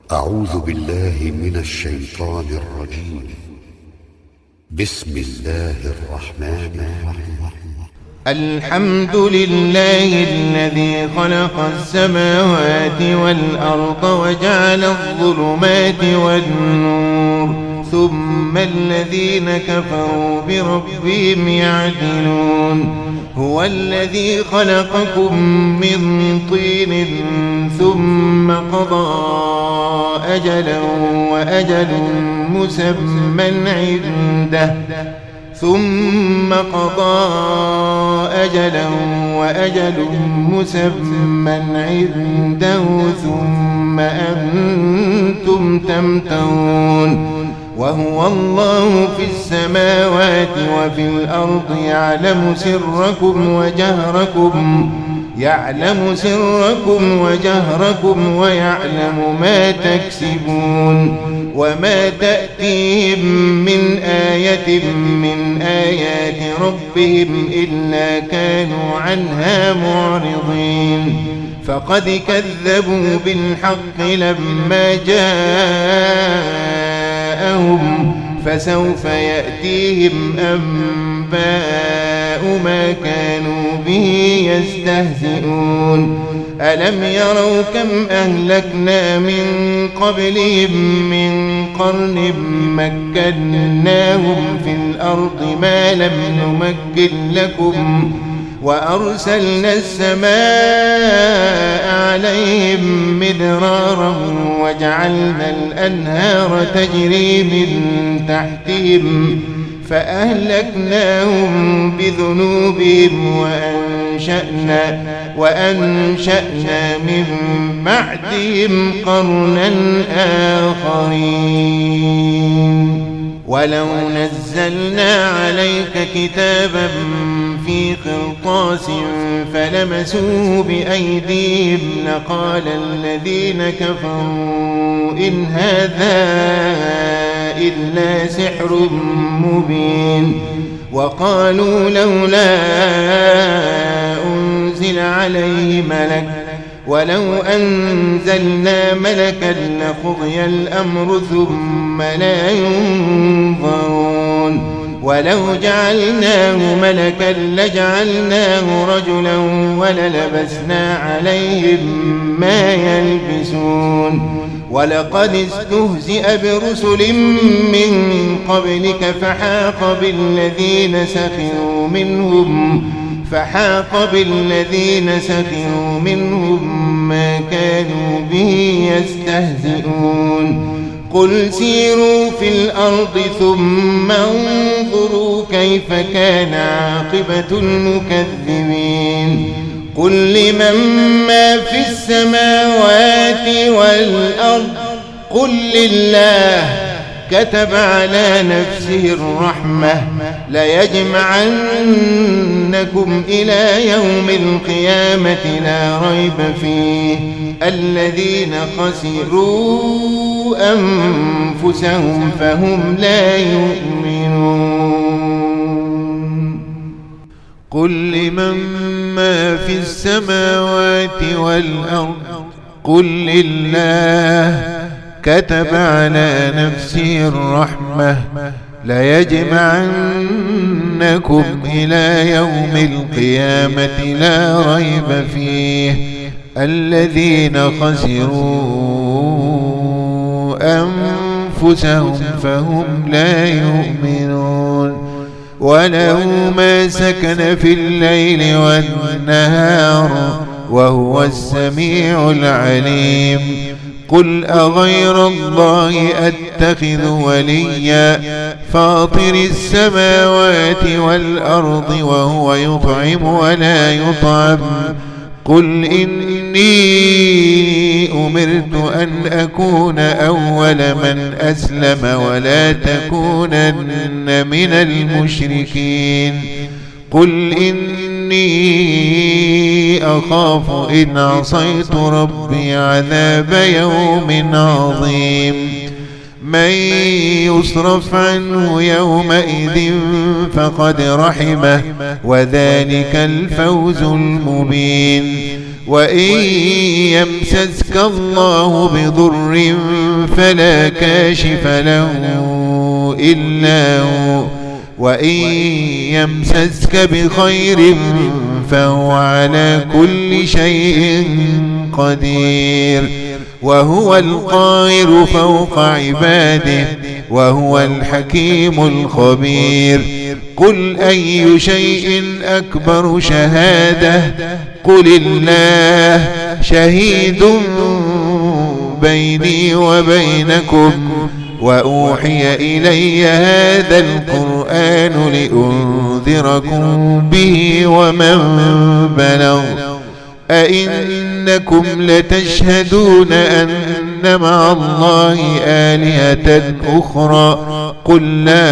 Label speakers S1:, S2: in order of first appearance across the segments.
S1: أعوذ بالله من الشيطان الرجيم. بسم الله الرحمن الرحيم.
S2: الحمد لله الذي خلق السماوات والأرض وجعل الظلمات والنور ثم الذين كفروا بربهم يعدلون. هو الذي خلقكم من طين ثم قضى أجلا وأجل مسمى عنده ثم ثم أنتم تمترون. وهو الله في السماوات وفي الأرض يعلم سركم وجهركم ويعلم ما تكسبون. وما تأتيهم من آية من آيات ربهم إلا كانوا عنها معرضين. فقد كذبوا بالحق لما جاءهم فسوف يأتيهم أنباء ما كانوا به يستهزئون. ألم يروا كم أهلكنا من قبلهم من قرن مكناهم في الأرض ما لم نمكن لكم وأرسلنا السماء عليهم مدرارا وجعلنا الأنهار تجري من تحتهم فأهلكناهم بذنوبهم وأنشأنا من بعدهم قرنا آخرين. ولو نزلنا عليك كتابا في قرطاس فلمسوه بأيديهم لقال الذين كفروا إن هذا إلا سحر مبين. وقالوا لولا أنزل عليه ملك ولو أنزلنا ملكا لقضي الأمر ثم لا ينظرون. ولو جعلناه ملكا لجعلناه رجلا وللبسنا عليهم ما يلبسون. ولقد استهزئ برسل من قبلك فحاق بالذين سخروا منهم ما كانوا به يستهزئون. قل سيروا في الأرض ثم انظروا كيف كان عاقبة المكذبين. قل لمن ما في السماوات والأرض قل لله كتب على نفسه الرحمة ليجمعنكم إلى يوم القيامة لا ريب فيه الذين خسروا أنفسهم فهم لا يؤمنون. قل لمن ما في السماوات والأرض قل لله كتب على نفسه الرحمة ليجمعنكم إلى يوم القيامة لا ريب فيه الذين خسروا أنفسهم فهم لا يؤمنون. وله ما سكن في الليل والنهار وهو السميع العليم. قل أغير الله أتخذ وليا فاطر السماوات والأرض وهو يطعم ولا يطعم. قل إني أمرت أن أكون أول من أسلم ولا تكونن من المشركين. قل إني أخاف إن عصيت ربي عذاب يوم عظيم. من يصرف عنه يومئذ فقد رحمه وذلك الفوز المبين. وإن يمسسك الله بضر فلا كاشف له إلا هو وإن يمسسك بخير فهو على كل شيء قدير وهو القاهر فوق عباده وهو الحكيم الخبير قل أي شيء أكبر شهادة قل الله شهيد بيني وبينكم وأوحي إلي هذا القرآن لأنذركم به ومن بلغ أئنكم لتشهدون أن مع الله آلهة أخرى قل لا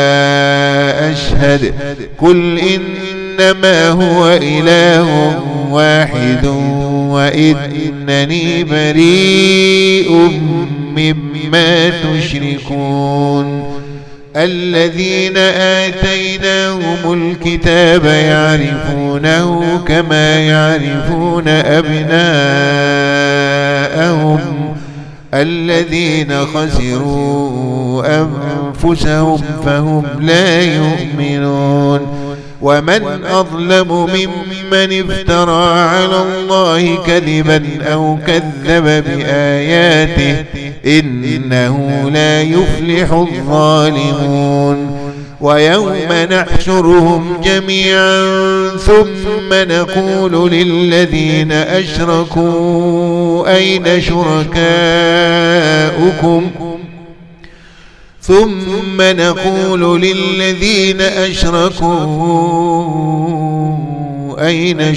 S2: أشهد قل إنما هو إله واحد وإنني بريء مما تشركون الذين آتيناهم الكتاب يعرفونه كما يعرفون أبناءهم الذين خسروا أنفسهم فهم لا يؤمنون ومن أظلم ممن افترى على الله كذبا أو كذب بآياته إنه لا يفلح الظالمون ويوم نحشرهم جميعا ثم نقول للذين أشركوا أين شركاؤكم ثم نقول للذين أشركوا أين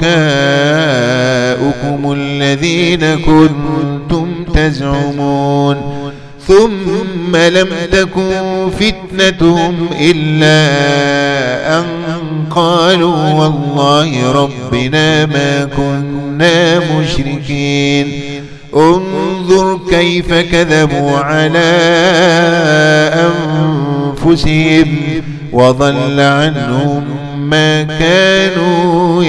S2: شركاؤكم الذين كنتم تزعمون ثم لم تكن فتنتهم إلا أن قالوا والله ربنا ما كنا مشركين انظر كيف كذبوا على أنفسهم وضل عنهم ما كانوا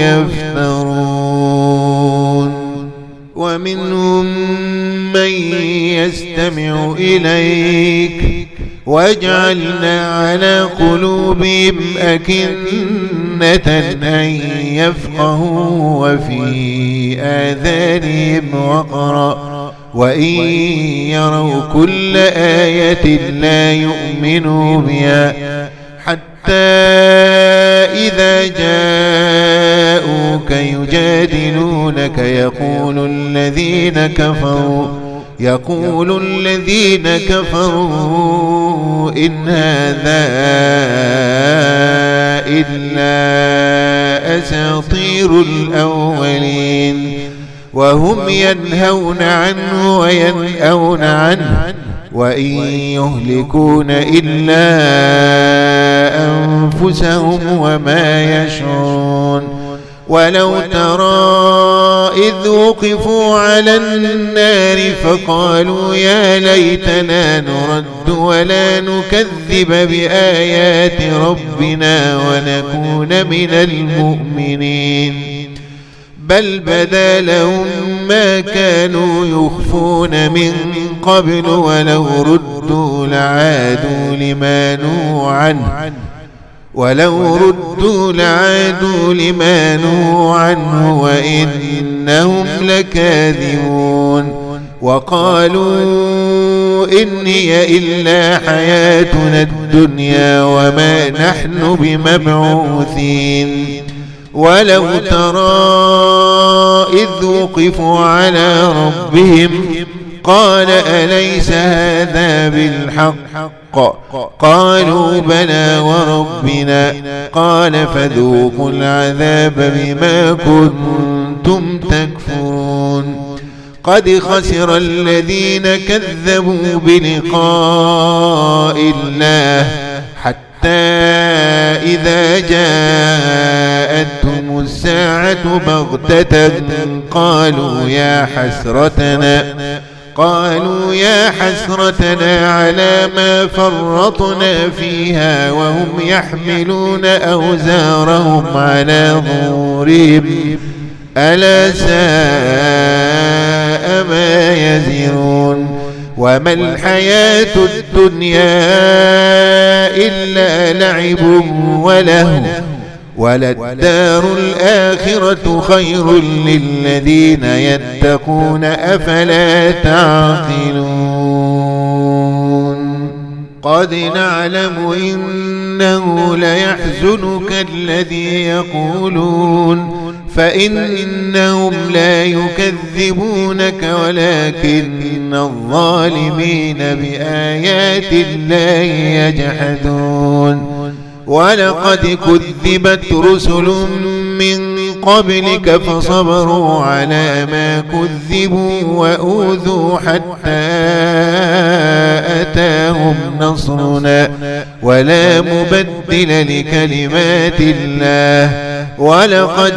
S2: يفترون ومنهم من يستمع إليك وجعلنا على قلوبهم أكنة أن يفقهوا وفي آذانهم وقرا وإن يروا كل آية لا يؤمنوا بها حتى إذا جاءوك يجادلونك يقول الذين كفروا إن هذا إلا أساطير الأولين وهم ينهون عنه وينأون عنه وإن يهلكون إلا أنفسهم وما يشعرون ولو ترى إذ وقفوا على النار فقالوا يا ليتنا نرد ولا نكذب بآيات ربنا ونكون من المؤمنين بل بدا لهم ما كانوا يخفون من قبل ولو ردوا لعادوا لما نهوا عنه وإنهم لكاذبون وقالوا إن هي إلا حياتنا الدنيا وما نحن بمبعوثين ولو ترى إذ وقفوا على ربهم قال أليس هذا بالحق قالوا بلى وربنا قال فذوقوا العذاب بما كنتم تكفرون قد خسر الذين كذبوا بلقاء الله حتى إذا جاءتهم الساعة بغتة قالوا يا حسرتنا على ما فرطنا فيها وهم يحملون أوزارهم على ظهورهم ألا ساء ما يزرون وما الحياة الدنيا إلا لعب ولهو وللدار الآخرة خير للذين يتقون أفلا تعقلون قد نعلم إنه ليحزنك الذي يقولون فإنهم لا يكذبونك ولكن الظالمين بآيات الله يجحدون ولقد كذبت رسل من قبلك فصبروا على ما كذبوا وأوذوا حتى أتاهم نصرنا ولا مبدل لكلمات الله ولقد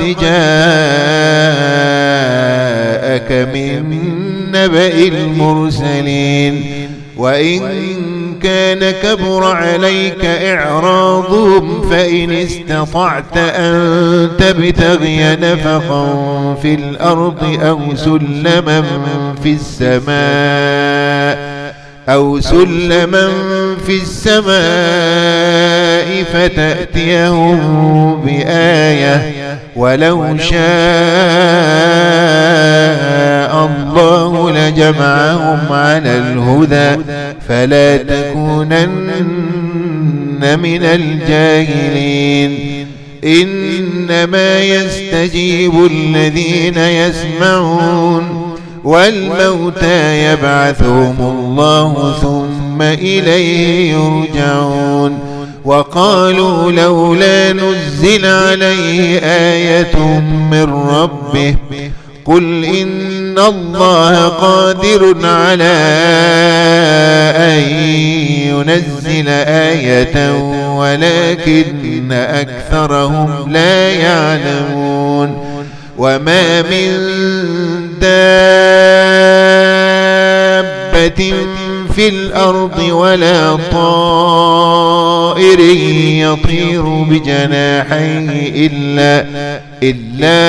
S2: جاءك من نبأ المرسلين وإن كان كبر عليك إعراضهم فإن استطعت أن تبتغي نفقا في الأرض أو سلما في السماء فتأتيهم بآية ولو شاء الله لجمعهم على الهدى فلا تكونن من الجاهلين إنما يستجيب الذين يسمعون والموتى يبعثهم الله ثم إليه يرجعون وقالوا لولا نزل عليه آية من ربه قل إن الله قادر على أن ينزل آية ولكن أكثرهم لا يعلمون وما من دابة في الأرض ولا طائر يطير بجناحيه إلا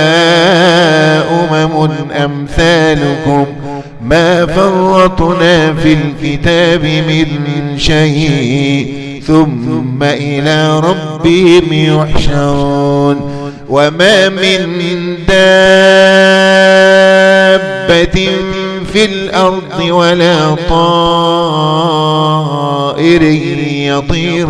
S2: أمم أمثالكم ما فرطنا في الكتاب من شيء ثم إلى ربهم يحشرون وما من دابة في الأرض ولا طائر يطير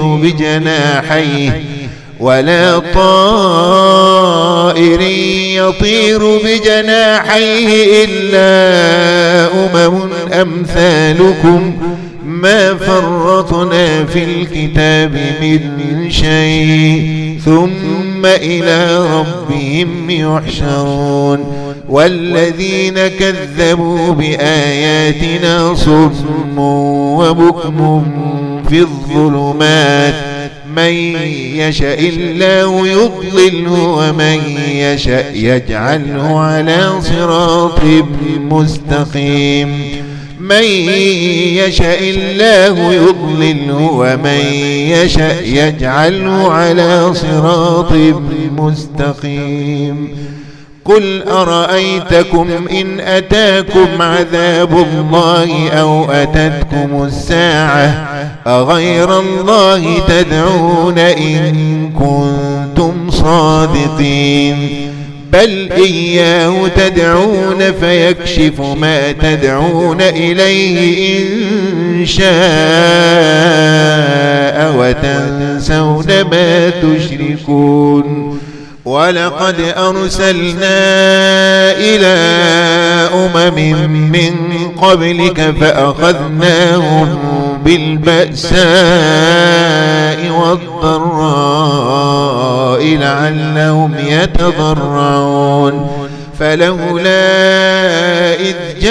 S2: بجناحيه إلا أمم أمثالكم ما فرطنا في الكتاب من شيء ثم إلى ربهم يحشرون والذين كذبوا بآياتنا صم وبكم في الظلمات من يشاء الله يضلله ومن يشاء يجعله على صراط مستقيم من يشاء الله يضلله ومن يشاء يجعله على صراط مستقيم قل أرأيتكم إن أتاكم عذاب الله أو أتتكم الساعة أغير الله تدعون إن كنتم صادقين بل إياه تدعون فيكشف ما تدعون إليه إن شاء وتنسون ما تشركون ولقد أرسلنا إلى أمم من قبلك فأخذناهم بالبأساء والضراء لعلهم يتضرعون فلولا إذ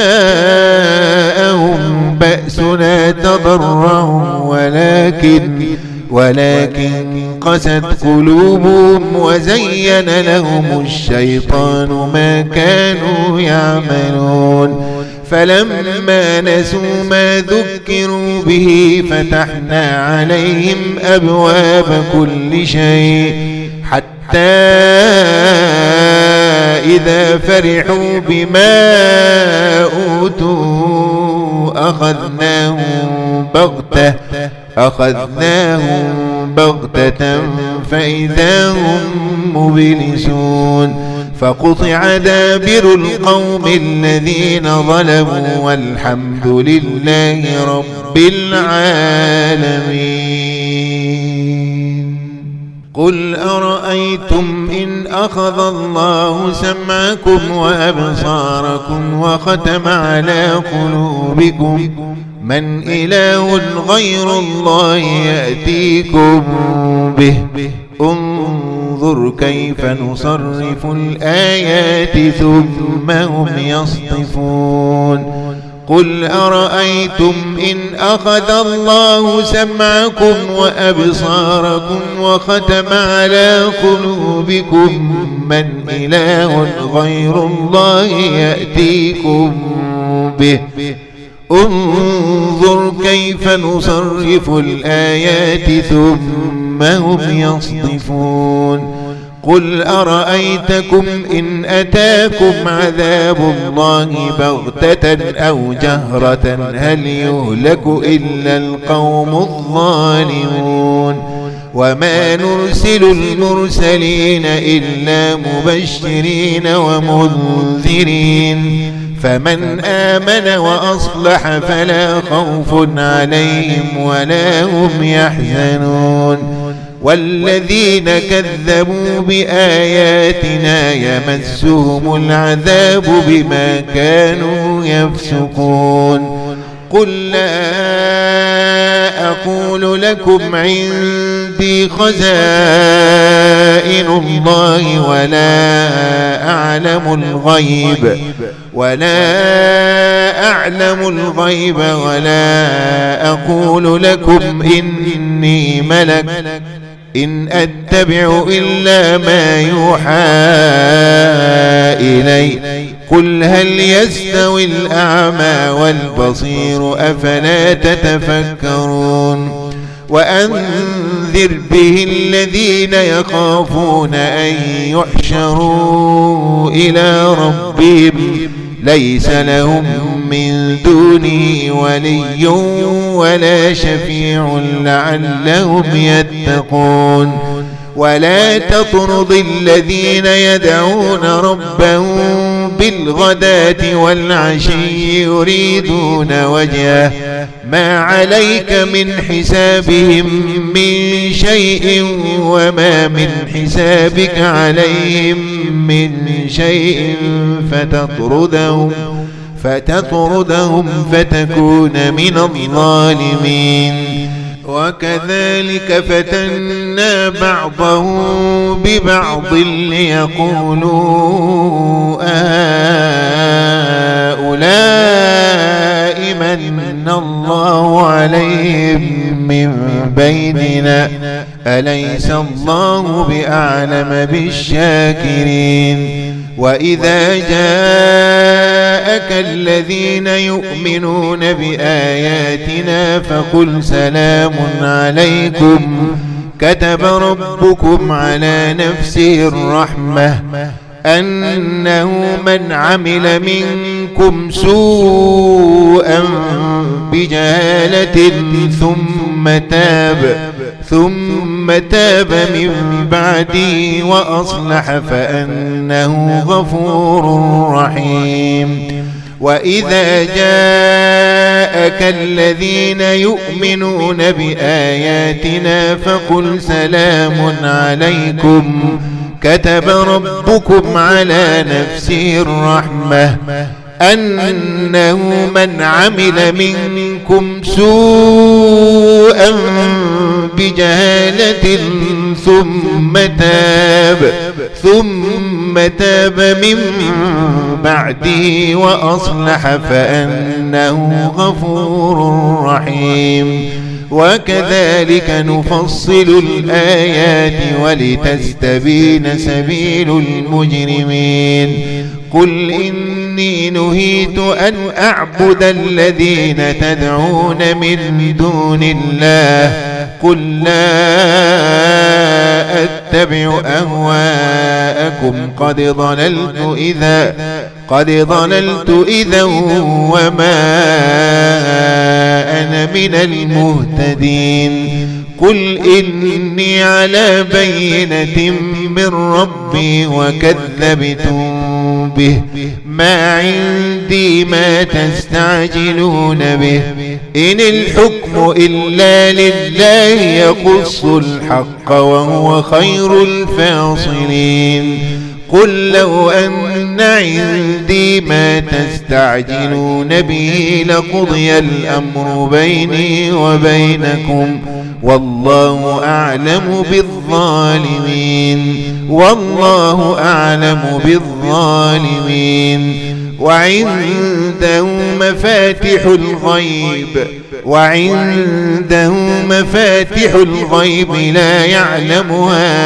S2: جاءهم بأسنا تضرعوا ولكن قست قلوبهم وزين لهم الشيطان ما كانوا يعملون فلما نسوا ما ذكروا به فتحنا عليهم أبواب كل شيء حتى حتى إذا فرحوا بما أوتوا أخذناهم بغتة فإذا هم مبلسون فقطع دابر القوم الذين ظلموا والحمد لله رب العالمين. قل أرأيتم إن أخذ الله سمعكم وأبصاركم وختم على قلوبكم من إله غير الله يأتيكم به انظر كيف نصرف الآيات ثم هم يصطفون. قل أرأيتم إن أخذ الله سمعكم وأبصاركم وختم على قلوبكم من إله غير الله يأتيكم به انظر كيف نصرف الآيات ثم هم يصطفون. قل أرأيتكم إن أتاكم عذاب الله بغتة أو جهرة هل يهلك إلا القوم الظالمون. وما نرسل المرسلين إلا مبشرين ومنذرين فمن آمن وأصلح فلا خوف عليهم ولا هم يحزنون. والذين كذبوا بآياتنا يمسهم العذاب بما كانوا يفسقون. قل لا أقول لكم عندي خزائن الله ولا أعلم الغيب ولا أقول لكم إني ملك إن أتبع إلا ما يوحى إلي. قل هل يستوي الأعمى والبصير أفلا تتفكرون. وأنذر به الذين يخافون أن يحشروا إلى ربهم ليس لهم من دونه ولي ولا شفيع لعلهم يتقون. ولا تطرد الذين يدعون ربهم بالغداة والعشي يريدون وجهه ما عليك من حسابهم من شيء وما من حسابك عليهم من شيء فتطردهم فتكون من الظالمين. وكذلك فتنا بعضهم ببعض ليقولوا هؤلاء من الله عليهم من بيننا أليس الله بأعلم بالشاكرين. وإذا جاءك الذين يؤمنون بآياتنا فقل سلام عليكم كتب ربكم على نفسه الرحمة أنه من عمل منكم سوءا بجهالة ثم تاب من بعده وأصلح فأنه غفور رحيم. وإذا جاءك الذين يؤمنون بآياتنا فقل سلام عليكم كتب ربكم على نفسه الرحمة أنه من عمل منكم سوءا بجهالة ثم تاب من بعده وأصلح فأنه غفور رحيم. وكذلك نفصل الآيات ولتستبين سبيل المجرمين. قل إني نهيت أن أعبد الذين تدعون من دون الله قل لا أتبع أهواءكم قد ضللت إذا وما أنا من المهتدين قل إني على بينة من ربي وكذبتم به ما عندي ما تستعجلون به إن الحكم إلا لله يقص الحق وهو خير الفاصلين قل لو أن عندي ما تستعجلون به لقضي الأمر بيني وبينكم والله أعلم بالظالمين وعنده مفاتح الغيب لا يعلمها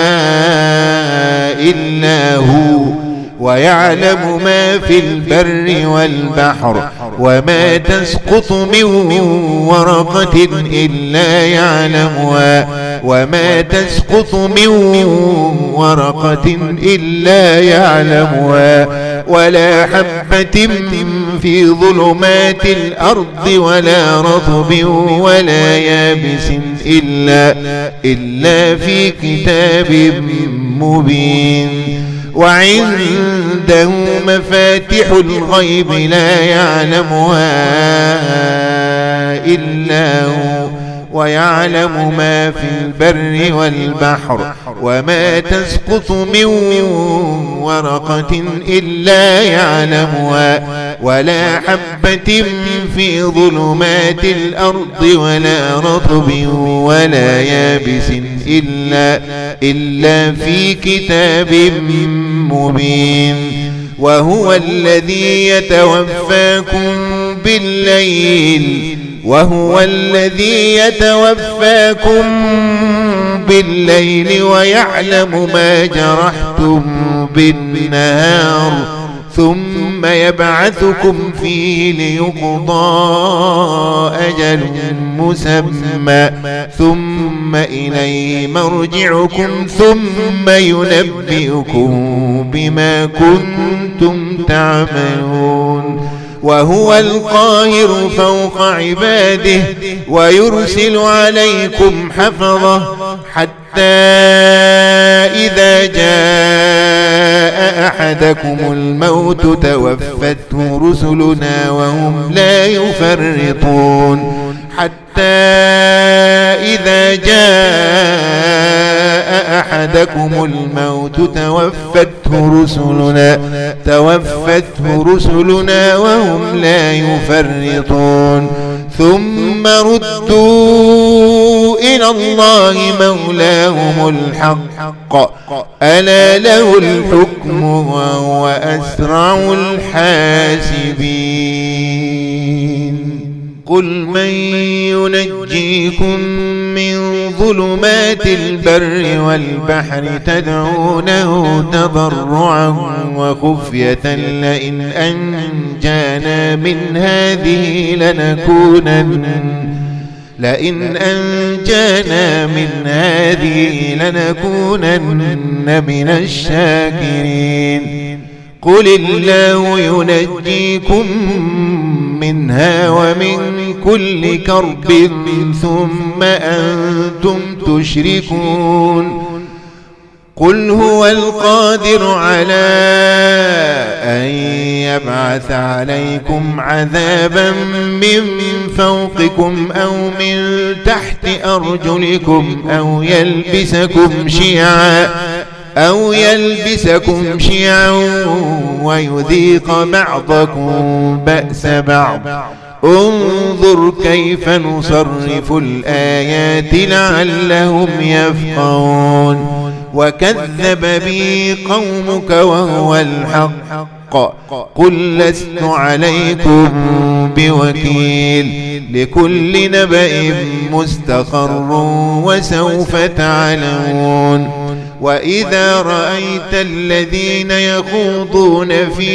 S2: إلا هو ويعلم ما في البر والبحر وما تسقط من ورقة إلا يعلمها ولا حبة في ظلمات الأرض ولا رطب ولا يابس إلا في كتاب مبين وعنده مفاتح الغيب لا يعلمها إلا هو ويعلم ما في البر والبحر وما تسقط من ورقة إلا يعلمها ولا حبة في ظلمات الأرض ولا رطب ولا يابس إلا في كتاب مبين وهو الذي يتوفاكم بالليل ويعلم ما جرحتم بالنهار ثم يبعثكم فيه ليقضى أجل مسمى ثم إليه مرجعكم ثم ينبئكم بما كنتم تعملون وهو القاهر فوق عباده ويرسل عليكم حفظه حتى إذا جاء أحدكم الموت توفته رسلنا وهم لا يفرطون توفته رسلنا وهم لا يفرطون ثم ردوا إلى الله مولاهم الحق ألا له الحكم وهو أسرع الحاسبين قل من ينجيكم من ظلمات البر والبحر تدعونه تضرعا وخفية لئن أنجانا من هذه لنكونن من الشاكرين قل الله ينجيكم منها ومن كل كرب ثم أنتم تشركون قل هو القادر على أن يبعث عليكم عذابا من فوقكم أو من تحت أرجلكم أو يلبسكم شيعا ويذيق بعضكم بأس بعض انظر كيف نصرف الآيات لعلهم يفقهون وكذب به قومك وهو الحق قل لست عليكم بوكيل لكل نبأ مستقر وسوف تعلمون وإذا رأيت الذين يخوضون في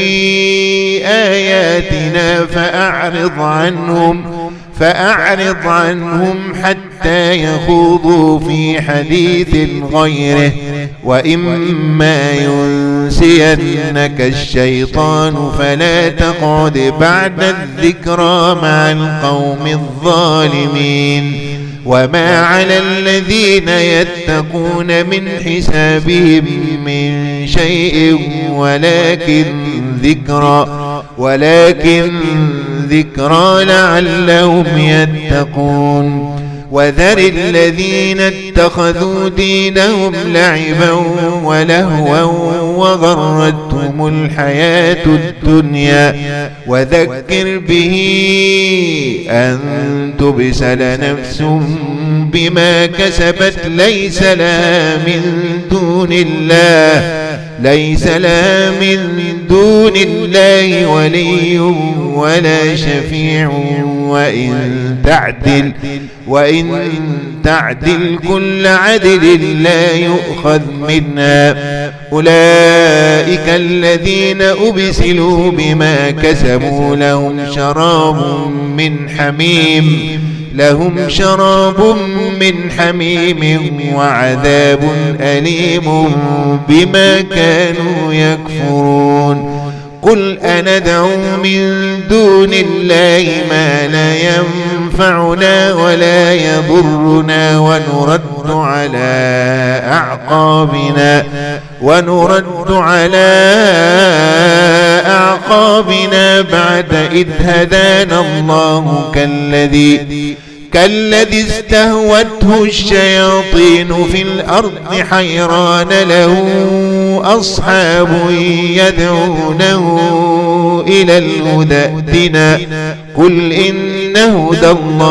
S2: آياتنا فأعرض عنهم حتى حتى يخوضوا في حديث غيره، وإما ينسينك الشيطان فلا تقعد بعد الذكرى مع القوم الظالمين. وما على الذين يتقون من حسابهم من شيء ولكن ذكرى لعلهم يتقون. وذر الذين اتخذوا دينهم لعبا ولهوا وغرتهم الحياة الدنيا، وذكر به أن تبسل نفس بما كسبت ليس لها من دون الله ولي ولا شفيع، وإن تعدل كل عدل لا يؤخذ منها. أولئك الذين أبسلوا بما كسبوا لهم شراب من حميم وعذاب أليم بما كانوا يكفرون. قل أندعو من دون الله ما لا ينفعنا ولا يضرنا ونرد على أعقابنا بعد إذ هدانا الله كالذي استهوته الشياطين في الأرض حيران له أصحاب يدعونه إلى الهدى ائتنا. قل إن هدى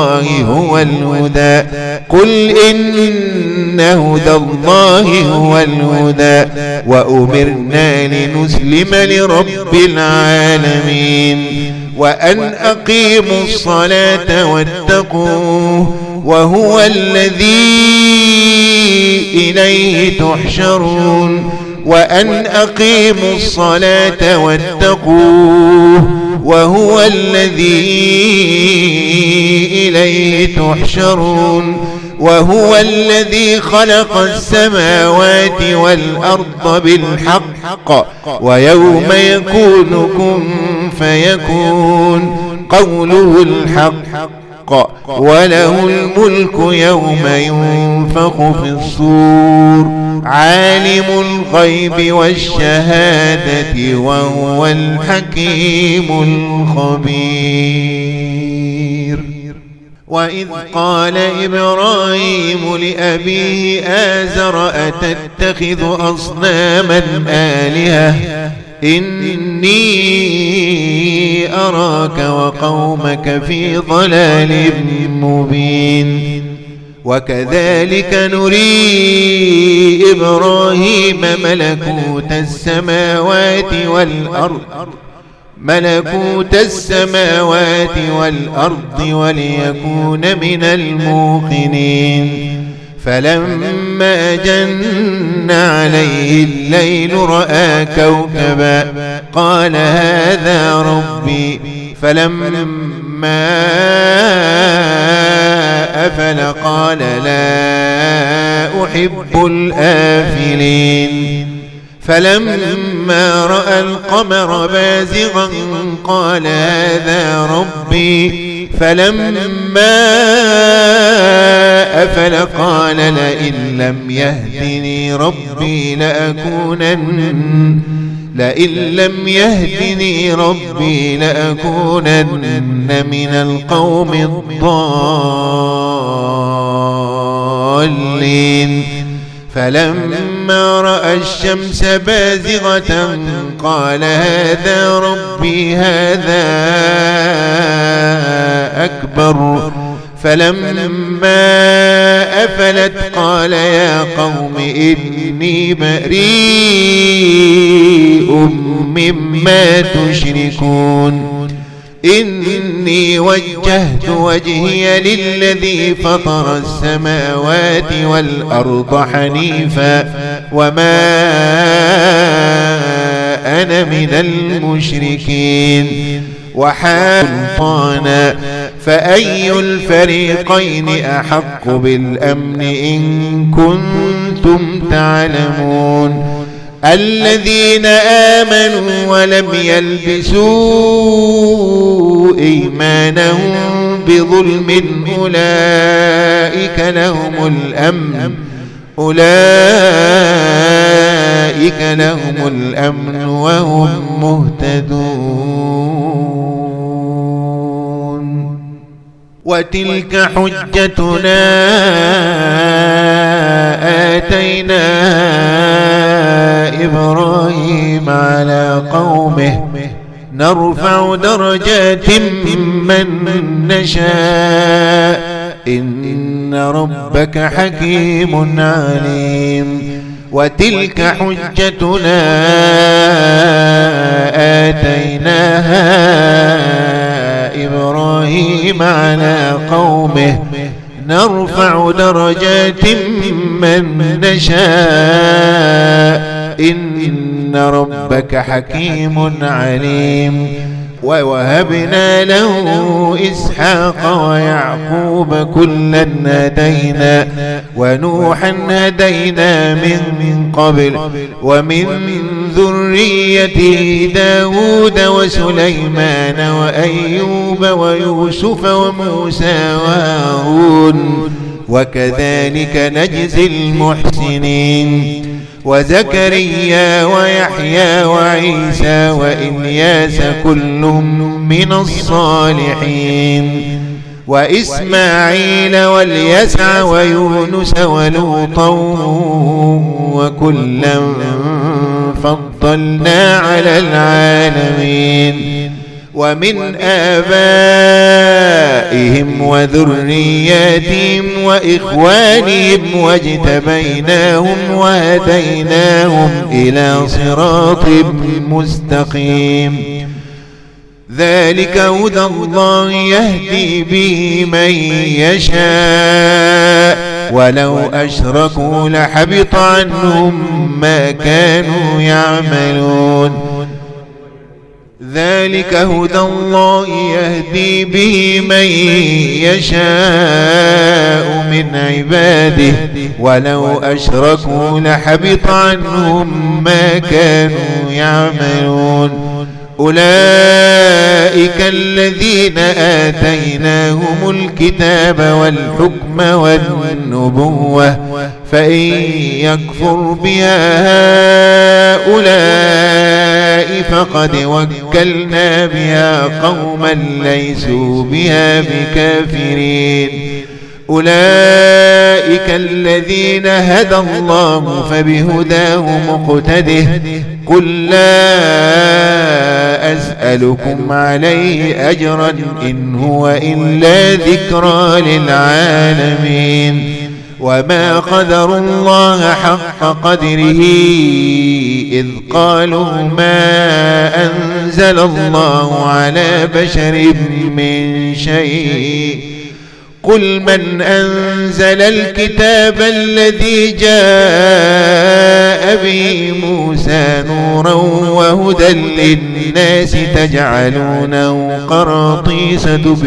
S2: الله هو الهدى وأمرنا لنسلم لرب العالمين. وأن أقيموا الصلاة واتقوه وهو الذي إليه تحشرون. وأن أقيموا الصلاة واتقوه وهو الذي إليه تحشرون. وهو الذي خلق السماوات والأرض بالحق ويوم يكون كن فيكون قوله الحق وله الملك يوم ينفخ في الصور عالم الغيب والشهادة وهو الحكيم الخبير. وإذ قال إبراهيم لأبيه آزر أتتخذ أصناما آلهة إني أراك وقومك في ضلال مبين. وكذلك نري إبراهيم ملكوت السماوات والأرض وليكون من الموقنين. فلما جن عليه الليل رأى كوكبا قال هذا ربي. فلما أفل قال لا أحب الآفلين. فلما رأى القمر بازغا قال هذا ربي. فلما أفل قال لئن لم يهدني ربي لأكونن من القوم الضالين. فلما رأى الشمس بازغة قال هذا ربي هذا أكبر. فلما أفلت قال يا قوم إني بريء مما تشركون. إني وجهت وجهي للذي فطر السماوات والأرض حنيفا وما أنا من المشركين. وحال سلطانا فأي الفريقين أحق بالأمن إن كنتم تعلمون الذين آمنوا ولم يلبسوا إيمانهم بظلم أولئك لهم الأمن وهم مهتدون وتلك حجتنا آتيناها إبراهيم على قومه نرفع درجات من نشاء إن ربك حكيم عليم وتلك حجتنا آتيناها إبراهيم على قومه نرفع درجات من نشاء إن ربك حكيم عليم ووهبنا له إسحاق ويعقوب كلا هدينا ونوحا هدينا من قبل ومن ذريته داود وسليمان وأيوب ويوسف وموسى وهارون وكذلك نجزي المحسنين وزكريا ويحيى وعيسى وإلياس كل من الصالحين وإسماعيل واليسع ويونس ولوطا وكلا فضلنا على العالمين ومن آبائهم وذرياتهم وإخوانهم واجتبيناهم وهديناهم إلى صراط مستقيم ذلك هدى الله يهدي به من يشاء ولو أشركوا لحبط عنهم ما كانوا يعملون ذلك هدى الله يهدي به من يشاء من عباده ولو أشركوا لحبط عنهم ما كانوا يعملون أولئك الذين آتيناهم الكتاب والحكم والنبوة فإن يكفر بها هؤلاء فقد وكلنا بها قوما ليسوا بها بكافرين أولئك الذين هدى الله فبهداه مقتده قل لا أسألكم عليه أجرا إن هو إلا ذكرى للعالمين وما قدروا الله حق قدره إذ قالوا ما أنزل الله على بشر من شيء قل من أنزل الكتاب الذي جاء به موسى نورا وهدى للناس تجعلونه قراطيس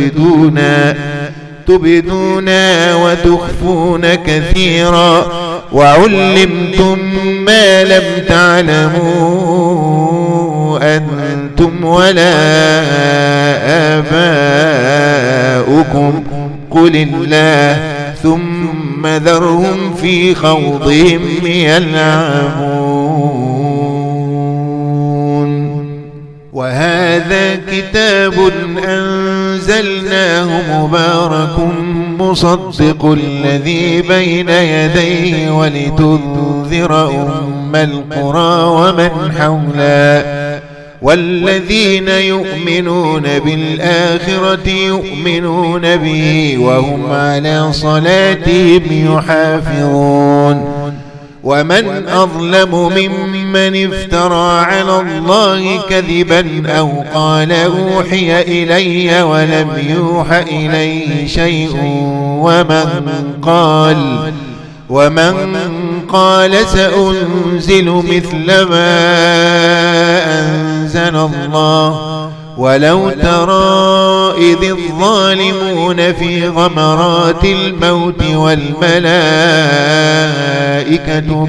S2: تبدونا وتخفون كثيرا وعلمتم ما لم تعلموا أنتم ولا آباؤكم قل الله ثم ذرهم في خوضهم يلعبون وهذا كتاب أنزلناه مبارك مصدق الذي بين يديه ولتنذر أم القرى ومن حولها والذين يؤمنون بالآخرة يؤمنون به وهم على صلاتهم يحافظون ومن أظلم ممن افترى على الله كذبا أو قال أوحي إلي ولم يوح إليه شيء ومن قال سأنزل مثل ما أنزل الله ولو ترى إذ الظالمون في غمرات الموت والملائكة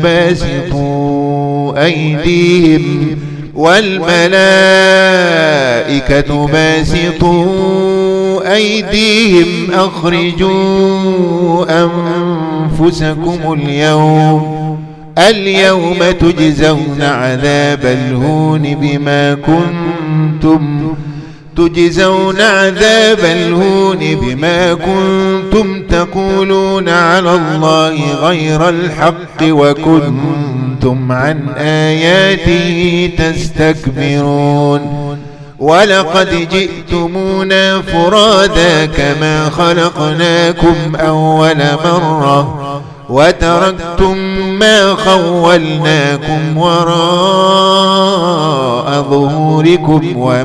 S2: باسطوا أيديهم أخرجوا أنفسكم اليوم تجزون عذاب الهون بما كنتم تقولون على الله غير الحق وكنتم عن آياته تستكبرون ولقد جئتمونا فرادا كما خلقناكم أول مرة وتركتم ما خولناكم وراء ظهوركم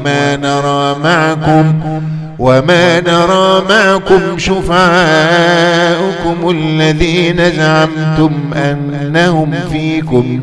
S2: وما نرى معكم شفعاءكم الذين زعمتم أنهم فيكم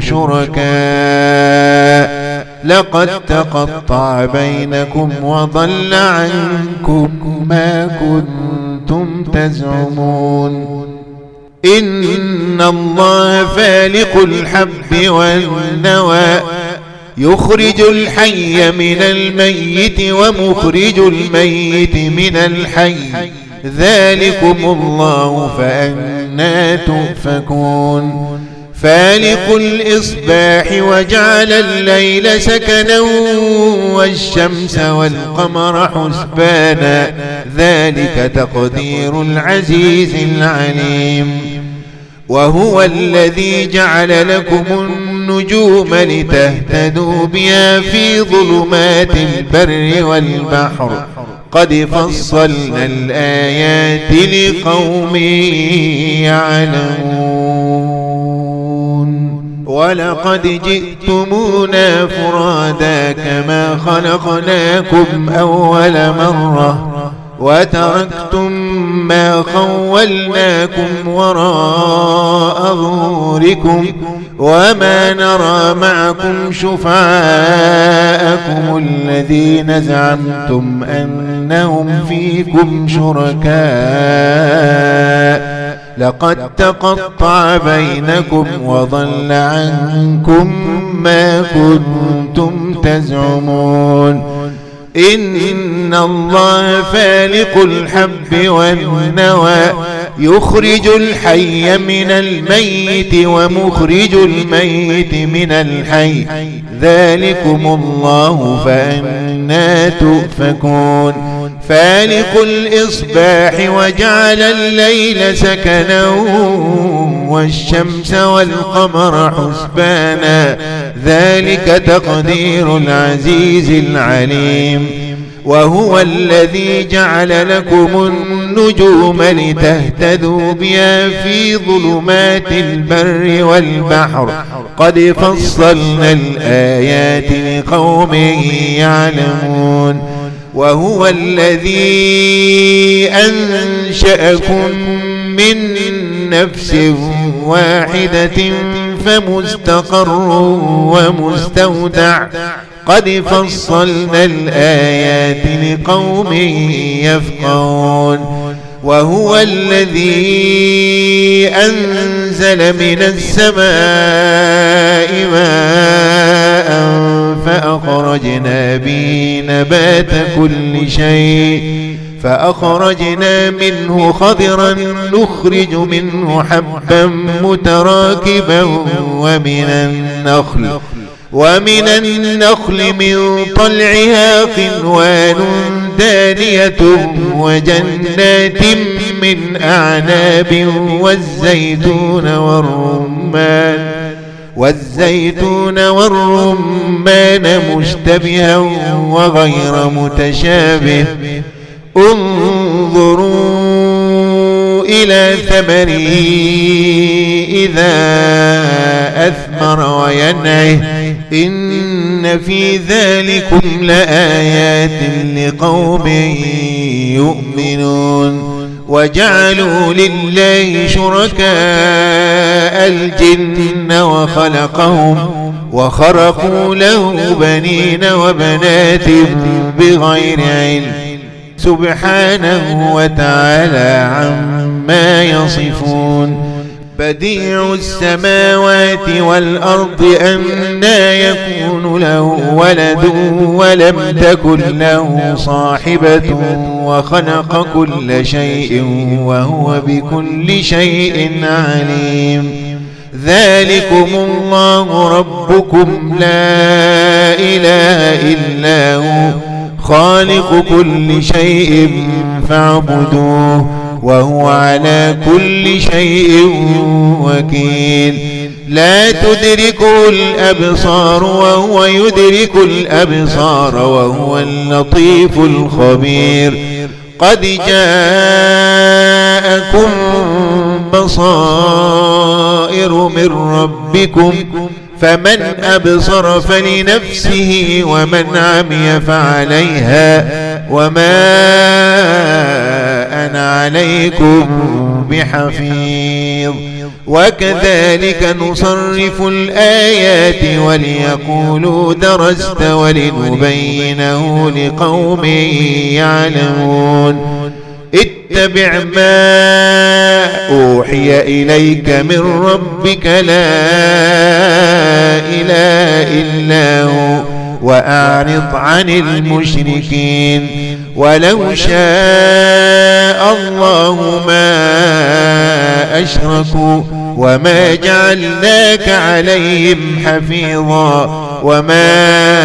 S2: شركاء لقد تقطع بينكم وضل عنكم ما كنتم تزعمون إن الله فالق الحب والنوى يخرج الحي من الميت ومخرج الميت من الحي ذلكم الله فأنى تؤفكون فالق الإصباح وجعل الليل سكنا والشمس والقمر حسبانا ذلك تقدير العزيز العليم وهو الذي جعل لكم النجوم لتهتدوا بها في ظلمات البر والبحر قد فصلنا الآيات لقوم يعلمون ولقد جئتمونا فرادا كما خلقناكم أول مرة وتركتم ما خولناكم وراء ظهوركم وما نرى معكم شفعاءكم الذين زعمتم أنهم فيكم شركاء لقد تقطع بينكم وضل عنكم ما كنتم تزعمون إن الله فالق الحب والنوى يخرج الحي من الميت ومخرج الميت من الحي ذلكم الله فأنى تؤفكون فالق الإصباح وجعل الليل سكنا والشمس والقمر حسبانا ذلك تقدير العزيز العليم وهو الذي جعل لكم النجوم لتهتدوا بها في ظلمات البر والبحر قد فصلنا الآيات لقوم يعلمون وهو الذي أنشأكم من نفس واحدة فمستقر ومستودع قد فصلنا الآيات لقوم يفقهون وهو الذي أنزل من السماء ماء فأخرجنا به نبات كل شيء فأخرجنا منه خضرا نخرج منه حبا متراكبا ومن النخل من طلعها قنوان دانية وجنات من أعناب والزيتون والرمان مشتبها وغير متشابه انظروا إلى ثمره إذا أثمر وينعه إن في ذلكم لآيات لقوم يؤمنون وجعلوا لله شركاء الجن وخرقوا له بنين وبنات بغير علم سبحانه وتعالى عما يصفون. بديع السماوات والأرض أنى يكون له ولد ولم تكن له صاحبة وخلق كل شيء وهو بكل شيء عليم. ذلكم الله ربكم لا إله إلا هو خالق كل شيء فاعبدوه وهو على كل شيء وكيل. لا تدركه الأبصار وهو يدرك الأبصار وهو اللطيف الخبير. قد جاءكم بصائر من ربكم فمن أبصر فلنفسه ومن عمي فعليها وما أنا عليكم بحفيظ. وكذلك نصرف الآيات وليقولوا درست ولنبينه لقوم يعلمون. اتبع ما أوحي إليك من ربك لا إله إلا هو وأعرض عن المشركين. ولو شاء الله ما أشركوا وما جعلناك عليهم حفيظا وما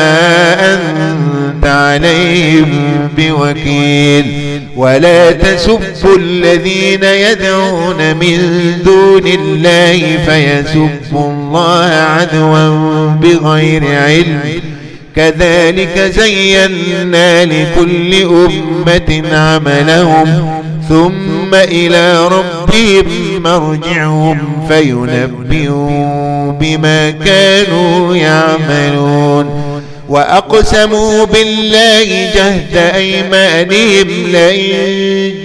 S2: أنت عليهم بوكيل. ولا تسبوا الذين يدعون من دون الله فيسبوا الله عدوا بغير علم. كذلك زينا لكل أمة عملهم ثم إلى ربهم مرجعهم فينبئهم بما كانوا يعملون. وأقسموا بالله جهد أيمانهم لئن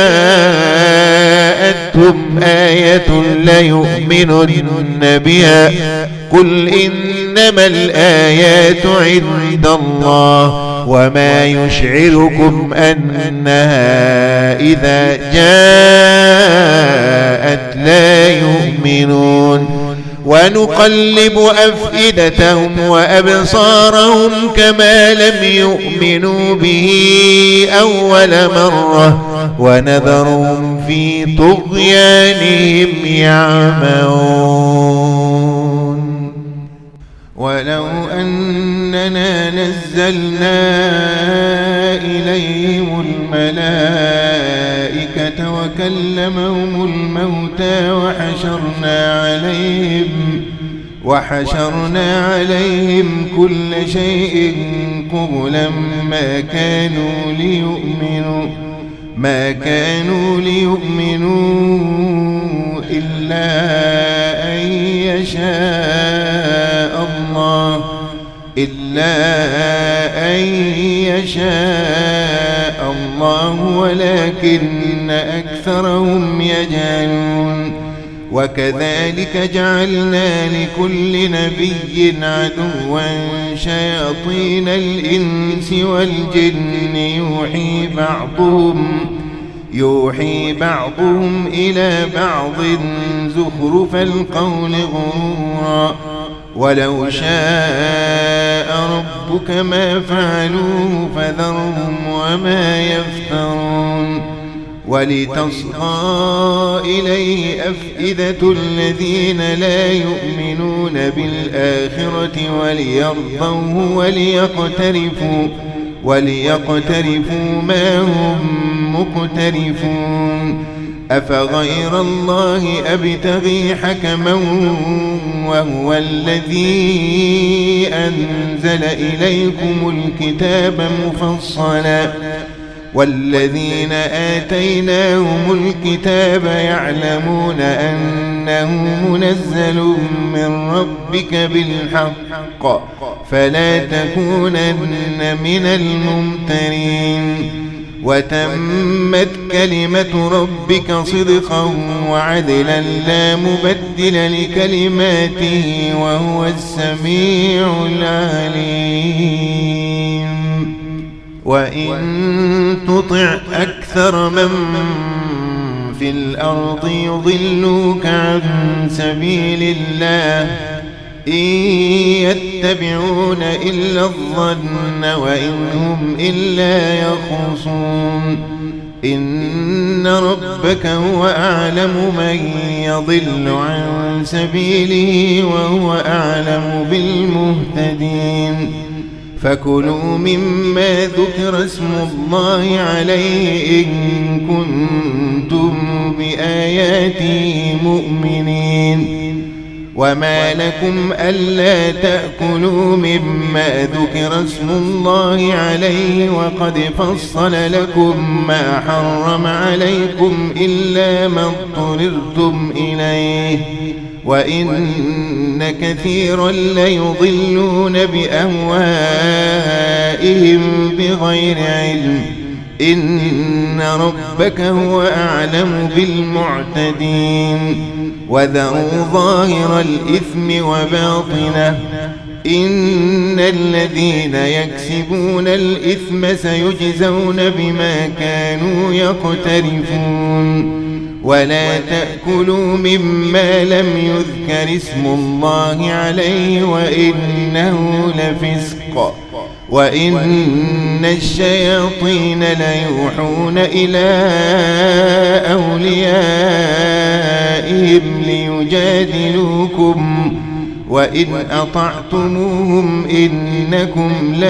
S2: جاءتهم آية ليؤمنن بها قل إنما الآيات عند الله وما يشعركم أنها إذا جاءت لا يؤمنون. ونقلب أفئدتهم وأبصارهم كما لم يؤمنوا به أول مرة ونذرهم في طغيانهم يعمهون. ولو أننا نزلنا إليهم الملائكة وكلمهم الموتى وحشرنا عليهم كل شيء قبلا ما كانوا ليؤمنوا إلا أن يشاء الله ولكن أكثرهم يجهلون. وكذلك جعلنا لكل نبي عدوا شياطين الإنس والجن يوحي بعضهم إلى بعض زخرف القول غرورا. ولو شاء ربك ما فعلوه فذرهم وما يفترون. ولتصغى إليه أفئدة الذين لا يؤمنون بالآخرة وليرضوه وليقترفوا ما هم مقترفون. أفغير الله أبتغي حكما وهو الذي أنزل إليكم الكتاب مفصلا والذين آتيناهم الكتاب يعلمون أنه منزل من ربك بالحق فلا تكونن من الممترين. وتمت كلمة ربك صدقا وعدلا لا مبدل لكلماته وهو السميع العليم وإن تطع أكثر من في الأرض يضلوك عن سبيل الله إن يتبعون إلا الظن وإن هم إلا يخرصون إن ربك هو أعلم من يضل عن سبيله وهو أعلم بالمهتدين فكلوا مما ذكر اسم الله عليه إن كنتم بآياته مؤمنين وما لكم ألا تأكلوا مما ذكر اسم الله عليه وقد فصل لكم ما حرم عليكم إلا ما اضطررتم إليه وإن كثيرا ليضلون بأهوائهم بغير علم إن ربك هو أعلم بالمعتدين وذروا ظاهر الإثم وباطنه إن الذين يكسبون الإثم سيجزون بما كانوا يقترفون ولا تأكلوا مما لم يذكر اسم الله عليه وإنه لفسق وإن الشياطين ليوحون إلى أوليائهم ليجادلوكم وإن أطعتموهم إنكم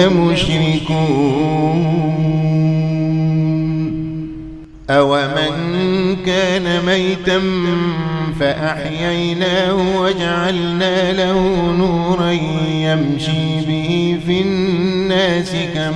S2: لمشركون أومن كان ميتا فأحييناه وجعلنا له نورا يمشي به في الناس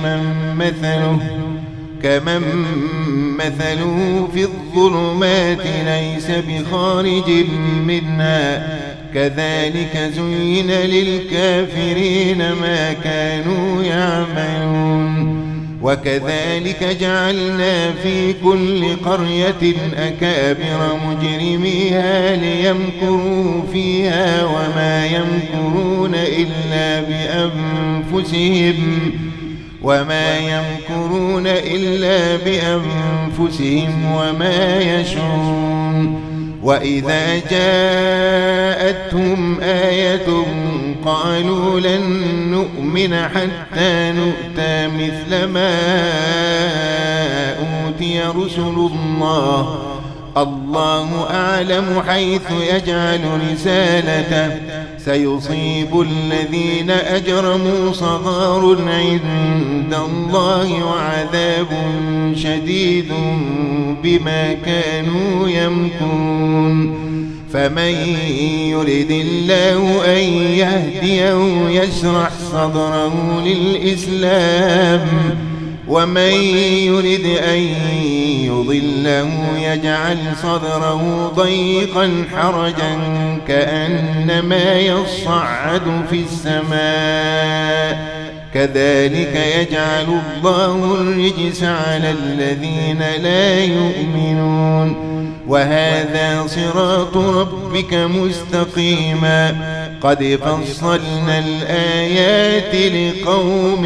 S2: كمن مثله في الظلمات ليس بخارج منها كذلك زين للكافرين ما كانوا يعملون وكذلك جعلنا في كل قرية أكابر مجرميها ليمكروا فيها وما يمكرون إلا بأنفسهم وما يشعرون وإذا جاءتهم آية قالوا لن نؤمن حتى نؤتى مثل ما أوتي رسل الله أعلم حيث يجعل رسالته سيصيب الذين أجرموا صغار عند الله وعذاب شديد بما كانوا يمكرون فمن يرد الله أن يهديه يشرح صدره للإسلام ومن يرد أن يضله يجعل صدره ضيقا حرجا كأنما يصعد في السماء كذلك يجعل الله الرجس على الذين لا يؤمنون وهذا صراط ربك مستقيما قد فصلنا الآيات لقوم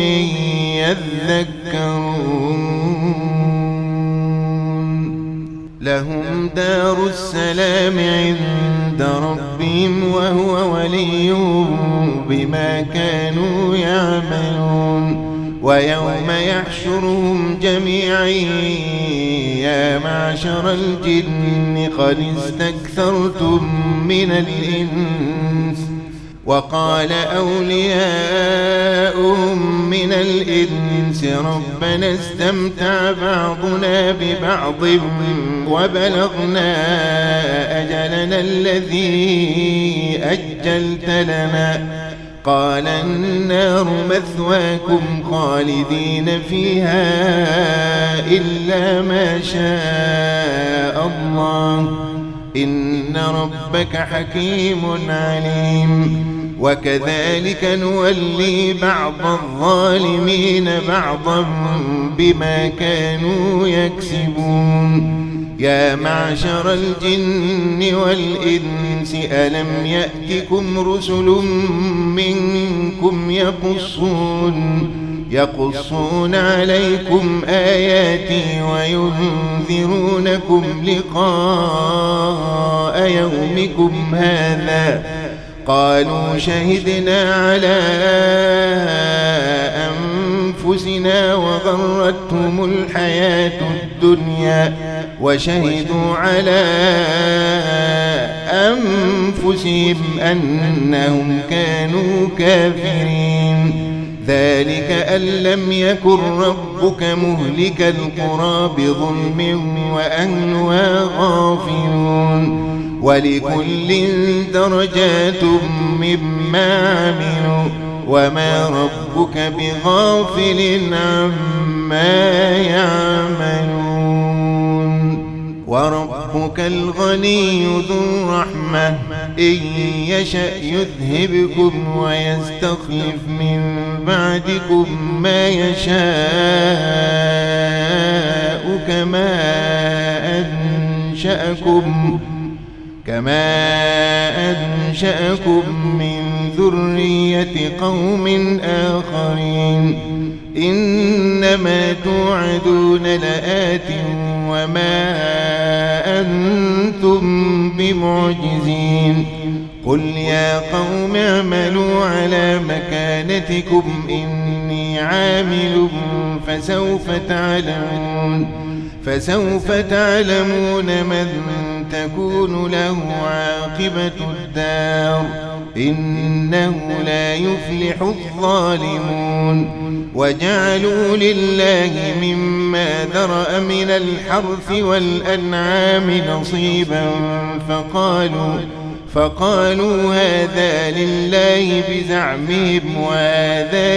S2: يذكرون لهم دار السلام عند ربهم وهو وليهم بما كانوا يعملون ويوم يحشرهم جميعا يا معشر الجن قد استكثرتم من الإنس وقال أولياؤهم من الإنس ربنا استمتع بعضنا ببعض وبلغنا أجلنا الذي أجلت لنا قال النار مثواكم خالدين فيها إلا ما شاء الله إن ربك حكيم عليم وكذلك نولي بعض الظالمين بعضا بما كانوا يكسبون يا معشر الجن والإنس ألم يأتكم رسل منكم يقصون عليكم آياتي وينذرونكم لقاء يومكم هذا قالوا شهدنا على أنفسنا وغرتهم الحياة الدنيا وشهدوا على أنفسهم أنهم كانوا كافرين ذلك أن لم يكن ربك مهلك القرى بظلم وأهلها غافلون ولكل درجات مما عملوا وما ربك بغافل عما يعملون وربك الغني ذو الرحمة إن يشأ يذهبكم ويستخلف من بعدكم ما يشاء كما أنشأكم من ذرية قوم آخرين إنما توعدون لآت وما أنتم بمعجزين قل يا قوم اعملوا على مكانتكم إني عامل فسوف تعلمون من تكون له عاقبة الدار إنه لا يفلح الظالمون وجعلوا لله مما ذرأ من الحرث والأنعام نصيبا فقالوا هذا لله بزعمهم وهذا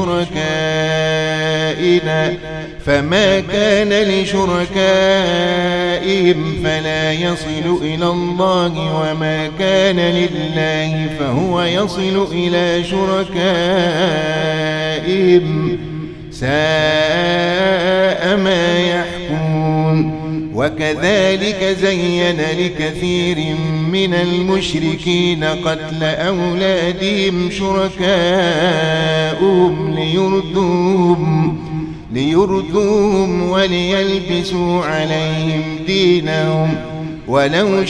S2: لشركائنا فما كان لشركائهم فلا يصل إلى الله وما كان لله فهو يصل إلى شركائهم ساء ما يحكمون وكذلك زين لكثير من المشركين قتل أولادهم شركاؤهم ليردوهم وليلبسوا عليهم دينهم ولو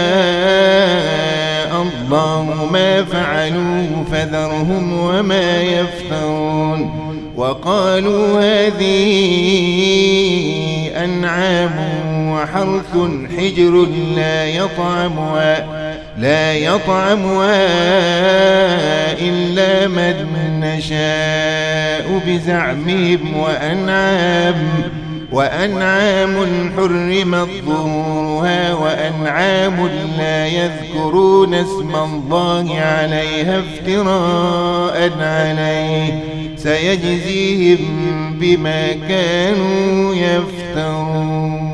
S2: شاء الله ما فعلوه فذرهم وما يفترون وقالوا هذه أنعام وحرث حجر لا يطعمها إلا من نشاء بزعمهم وأنعام حرمت ظهورها وأنعام لا يذكرون اسم الله عليها افتراء عليه سيجزيهم بما كانوا يفترون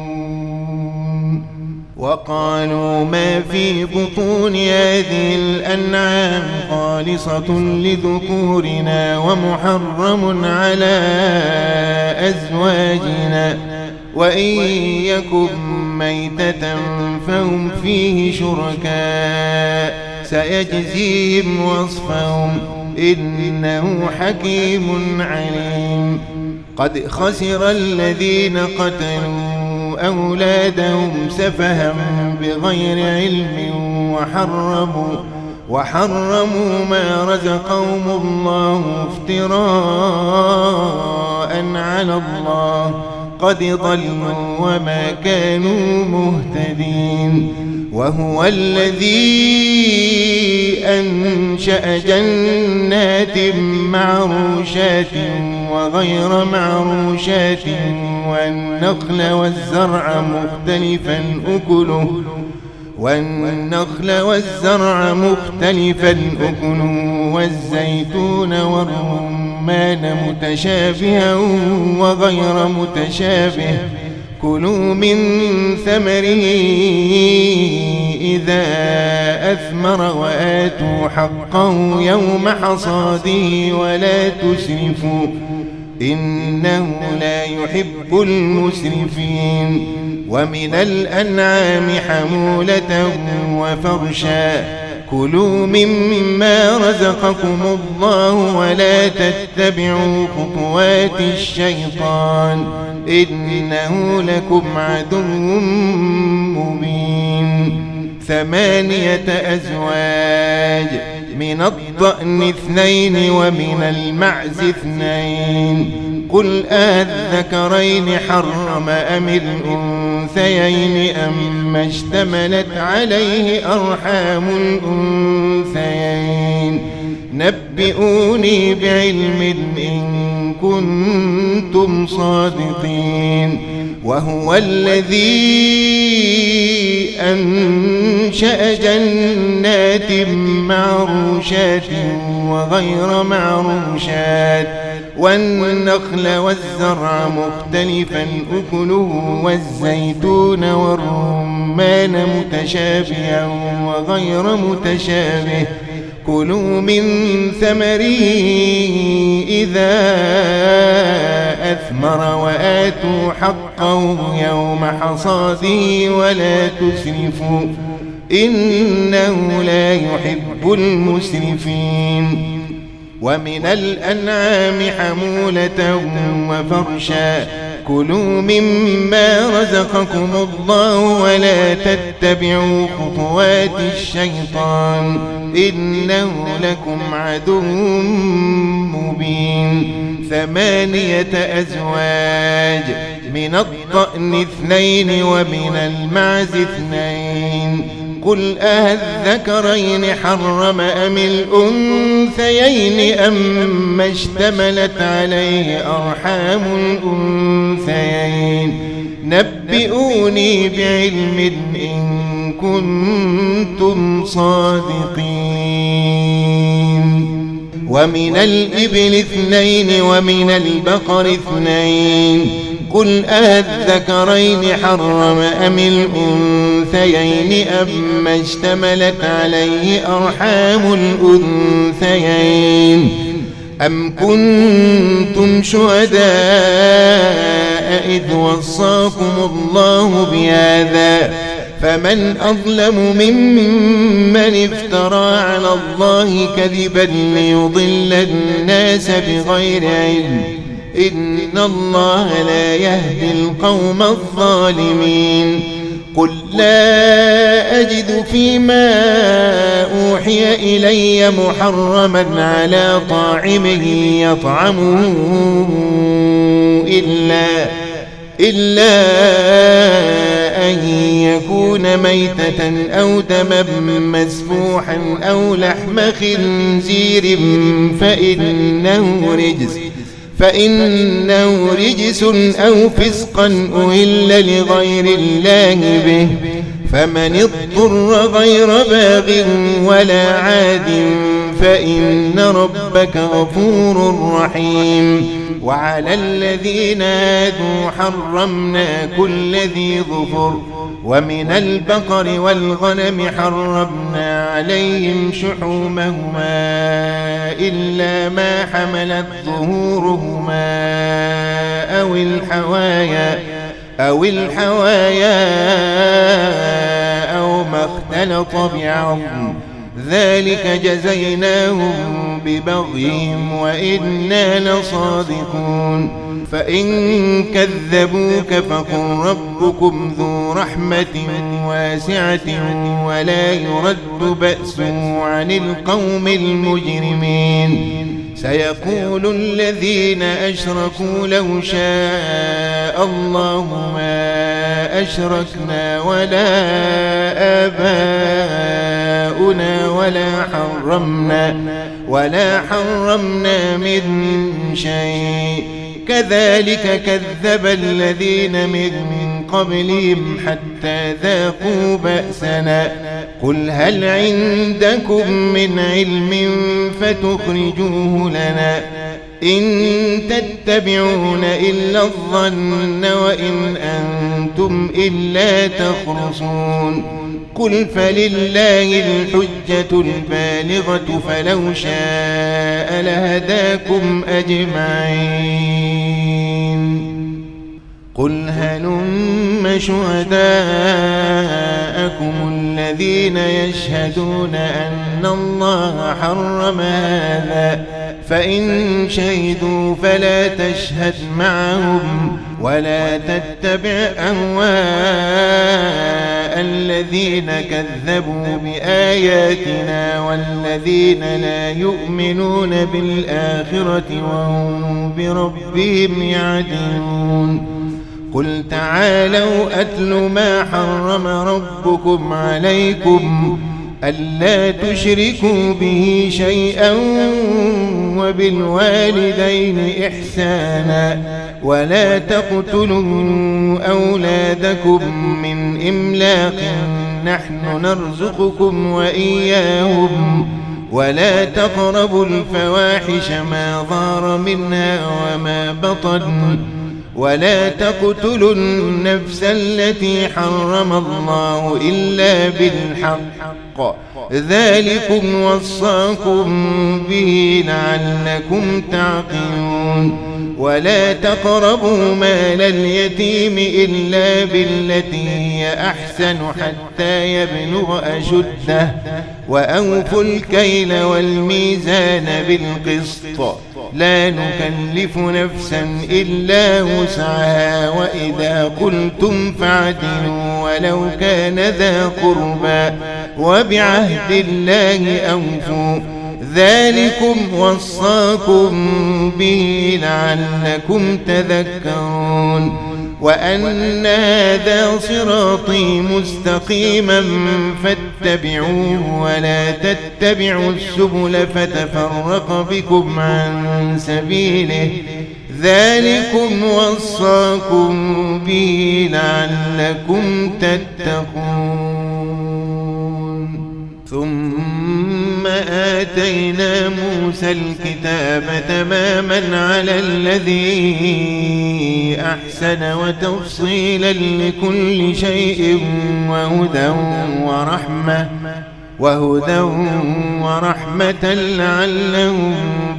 S2: وقالوا ما في بطون هذه الأنعام خالصة لذكورنا ومحرم على أزواجنا وإن يكن ميتة فهم فيه شركاء سيجزيهم وصفهم إنه حكيم عليم قد خسر الذين قتلوا أولادهم سفها بغير علم وحرموا ما رزقهم الله افتراء على الله قد ضلوا وما كانوا مهتدين وهو الذي أنشأ جنات معروشات وغير معروشات والنخل والزرع مختلفا أكله والزيتون والرمان متشابها وغير متشابه كلوا من ثمره إذا أثمر وآتوا حقه يوم حصاده ولا تسرفوا إنه لا يحب المسرفين. ومن الأنعام حمولة وفرشا كلوا مما رزقكم الله ولا تتبعوا خطوات الشيطان إنه لكم عدو مبين. 8 أزواج من الضأن 2 ومن المعز 2 قل أذكرين حرم أم الأنثيين أما اشتملت عليه أرحام الأنثيين نبئوني بعلم إن كنتم صادقين. وهو الذي أنشأ جنات معروشات وغير معروشات والنخل والزرع مختلفا أكله والزيتون والرمان متشابها وغير متشابه كلوا من ثمره إذا أثمر وآتوا حقه يوم حصاده ولا تسرفوا إنه لا يحب المسرفين. ومن الأنعام حمولة وفرشا كلوا مما رزقكم الله ولا تتبعوا خطوات الشيطان إنه لكم عدو مبين. 8 أزواج من الضأن 2 ومن المعز 2 قل أذكرين حرم أم الأنثيين أما اشتملت عليه أرحام الأنثيين نبئوني بعلم إن كنتم صادقين. ومن الإبل 2 ومن البقر 2 قل أذكرين حرم أم الأنثيين أما اشتملت عليه أرحام الأنثيين أم كنتم شهداء إذ وصاكم الله بهذا فمن أظلم ممن افترى على الله كذبا ليضل الناس بغير علم إن الله لا يهدي القوم الظالمين. قل لا أجد فيما أوحي إلي محرما على طاعم يطعمه إلا أن يكون ميتة أو دما مسفوحا أو لحم خنزير فإنه رجس أو فسقا أهل لغير الله به فمن اضطر غير باغ ولا عاد فإن ربك غفور رحيم. وعلى الذين هادوا حرمنا كل ذي ظفر ومن البقر والغنم حرمنا عليهم شحومهما إلا ما حملت ظهورهما أو الحوايا أو ما اختلط بعظم ذلك جزيناهم ببغيهم وإنا لصادقون. فإن كذبوك فقل ربكم ذو رحمة واسعة ولا يرد بأسه عن القوم المجرمين. سيقول الذين أشركوا لو شاء الله ما أشركنا ولا آباؤنا ولا حرمنا من شيء كذلك كذب الذين من قبلهم حتى ذاقوا بأسنا. قل هل عندكم من علم فتخرجوه لنا إن تتبعون إلا الظن وإن أنتم كنتم إلا تخرصون قل فلله الحجة البالغة فلو شاء لهداكم أجمعين قل هلم شهداءكم الذين يشهدون أن الله حرم هذا فإن شهدوا فلا تشهد معهم ولا تتبع أهواء الذين كذبوا بآياتنا والذين لا يؤمنون بالآخرة وهم بربهم يعدلون قل تعالوا أتل ما حرم ربكم عليكم ألا تشركوا به شيئا وبالوالدين إحسانا ولا تقتلوا أولادكم من إملاق نحن نرزقكم وإياهم ولا تقربوا الفواحش ما ظهر منها وما بطن ولا تقتلوا النفس التي حرم الله إلا بالحق ذلكم وصاكم به لعلكم تعقلون ولا تقربوا مال اليتيم إلا بالتي هي أحسن حتى يبلغ أشده وأوفوا الكيل والميزان بالقسط لا نكلف نفسا إلا وسعها وإذا قلتم فاعدلوا ولو كان ذا قربى وبعهد الله أوفوا ذلكم وصاكم به لعلكم تذكرون وأن هذا صراطي مستقيما فاتبعوه ولا تتبعوا السبل فتفرق بكم عن سبيله ذلكم وصاكم به لعلكم تتقون ثم آتينا موسى الكتاب تماما على الذي أحسن وتفصيلا لكل شيء وهدى ورحمة لعلهم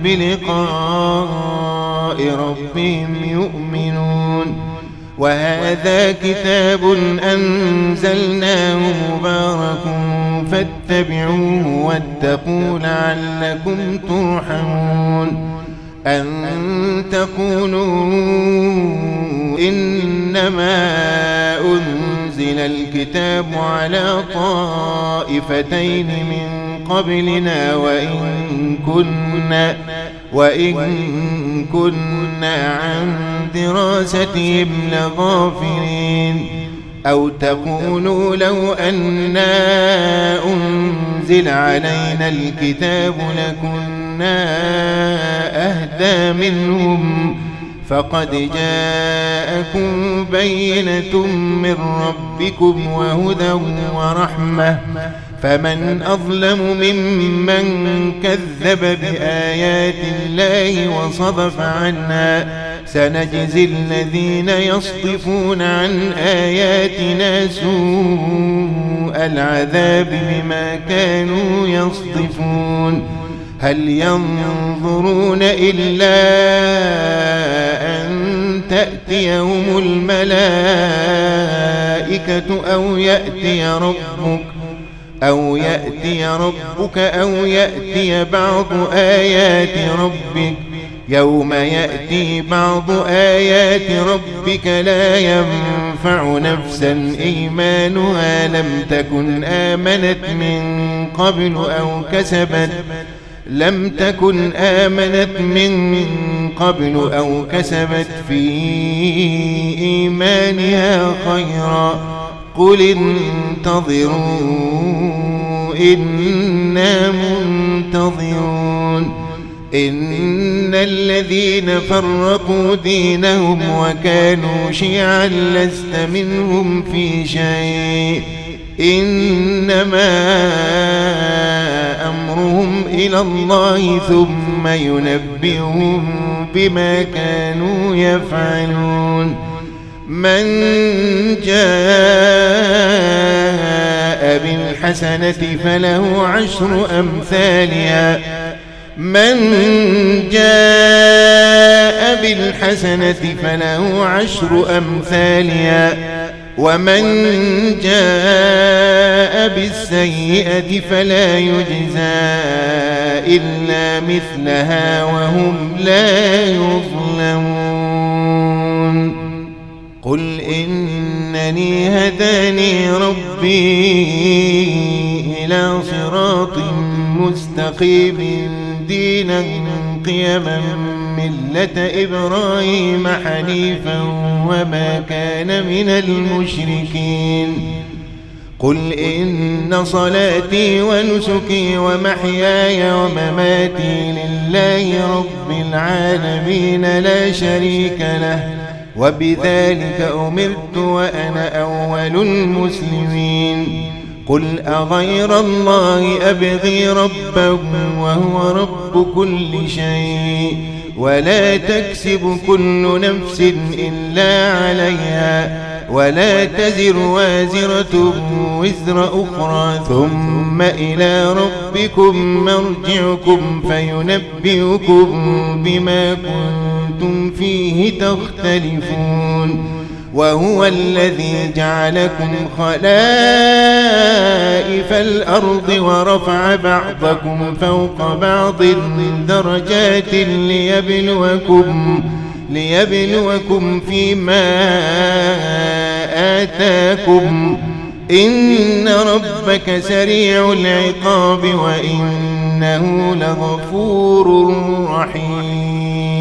S2: بلقاء ربهم يؤمنون وهذا كتاب أنزلناه مبارك فاتبعوه واتقوا لعلكم ترحمون أن تقولوا إنما أنزل الكتاب على طائفتين من قبلنا وإن كنا عن دراستهم لغافلين أو تقولوا لو أنا أنزل علينا الكتاب لكنا أهدى منهم فقد جاءكم بينة من ربكم وهدى ورحمة فمن أظلم ممن كذب بآيات الله وصدف عنها سنجزي الذين يصدفون عن آياتنا سوء العذاب بما كانوا يصدفون هل ينظرون إلا أن تأتيهم الملائكة أو يأتي ربك أو يأتي بعض آيات ربك يوم يأتي بعض آيات ربك لا ينفع نفسا إيمانها لم تكن آمنت من قبل أو كسبت في إيمانها خيرا قل انتظروا إنا منتظرون إن الذين فرقوا دينهم وكانوا شيعا لست منهم في شيء إنما أمرهم إلى الله ثم ينبئهم بما كانوا يفعلون من جاء بالحسنة فله 10 أمثالها من جاء بالحسنة فله 10 أمثالها ومن جاء بالسيئة فلا يجزى إلا مثلها وهم لا يظلمون قل إنني هداني ربي إلى صراط مستقيم دينا قيما ملة إبراهيم حنيفا وما كان من المشركين قل إن صلاتي ونسكي ومحياي ومماتي لله رب العالمين لا شريك له وبذلك أمرت وأنا أول المسلمين قل أغير الله أبغي ربا وهو رب كل شيء ولا تكسب كل نفس إلا عليها ولا تزر وازرة وزر أخرى ثم إلى ربكم مرجعكم فينبئكم بما كنتم فيه تختلفون وهو الذي جعلكم خلائف الأرض ورفع بعضكم فوق بعض درجات ليبلوكم فيما آتاكم إن ربك سريع العقاب وإنه لغفور رحيم